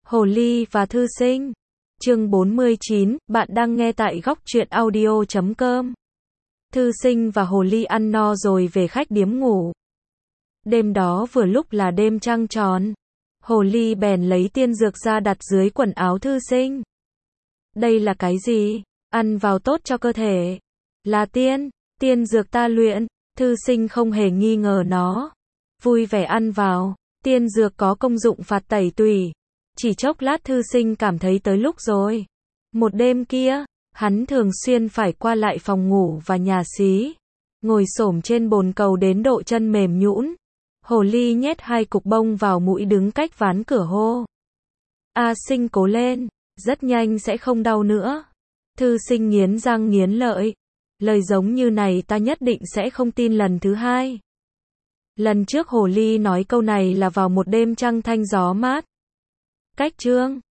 Hồ ly và thư sinh. Chương 49, bạn đang nghe tại góc truyện audio.com. Thư sinh và hồ ly ăn no rồi về khách điếm ngủ. Đêm đó vừa lúc là đêm trăng tròn. Hồ ly bèn lấy tiên dược ra đặt dưới quần áo thư sinh. Đây là cái gì? Ăn vào tốt cho cơ thể. Là tiên dược ta luyện. Thư sinh không hề nghi ngờ nó. Vui vẻ ăn vào. Tiên dược có công dụng phạt tẩy tủy. Chỉ chốc lát thư sinh cảm thấy tới lúc rồi. Một đêm kia, hắn thường xuyên phải qua lại phòng ngủ và nhà xí. Ngồi xổm trên bồn cầu đến độ chân mềm nhũn. Hồ ly nhét 2 cục bông vào mũi đứng cách ván cửa hô. A sinh cố lên, rất nhanh sẽ không đau nữa. Thư sinh nghiến răng nghiến lợi. Lời giống như này ta nhất định sẽ không tin lần thứ hai. Lần trước hồ ly nói câu này là vào một đêm trăng thanh gió mát. Cách chương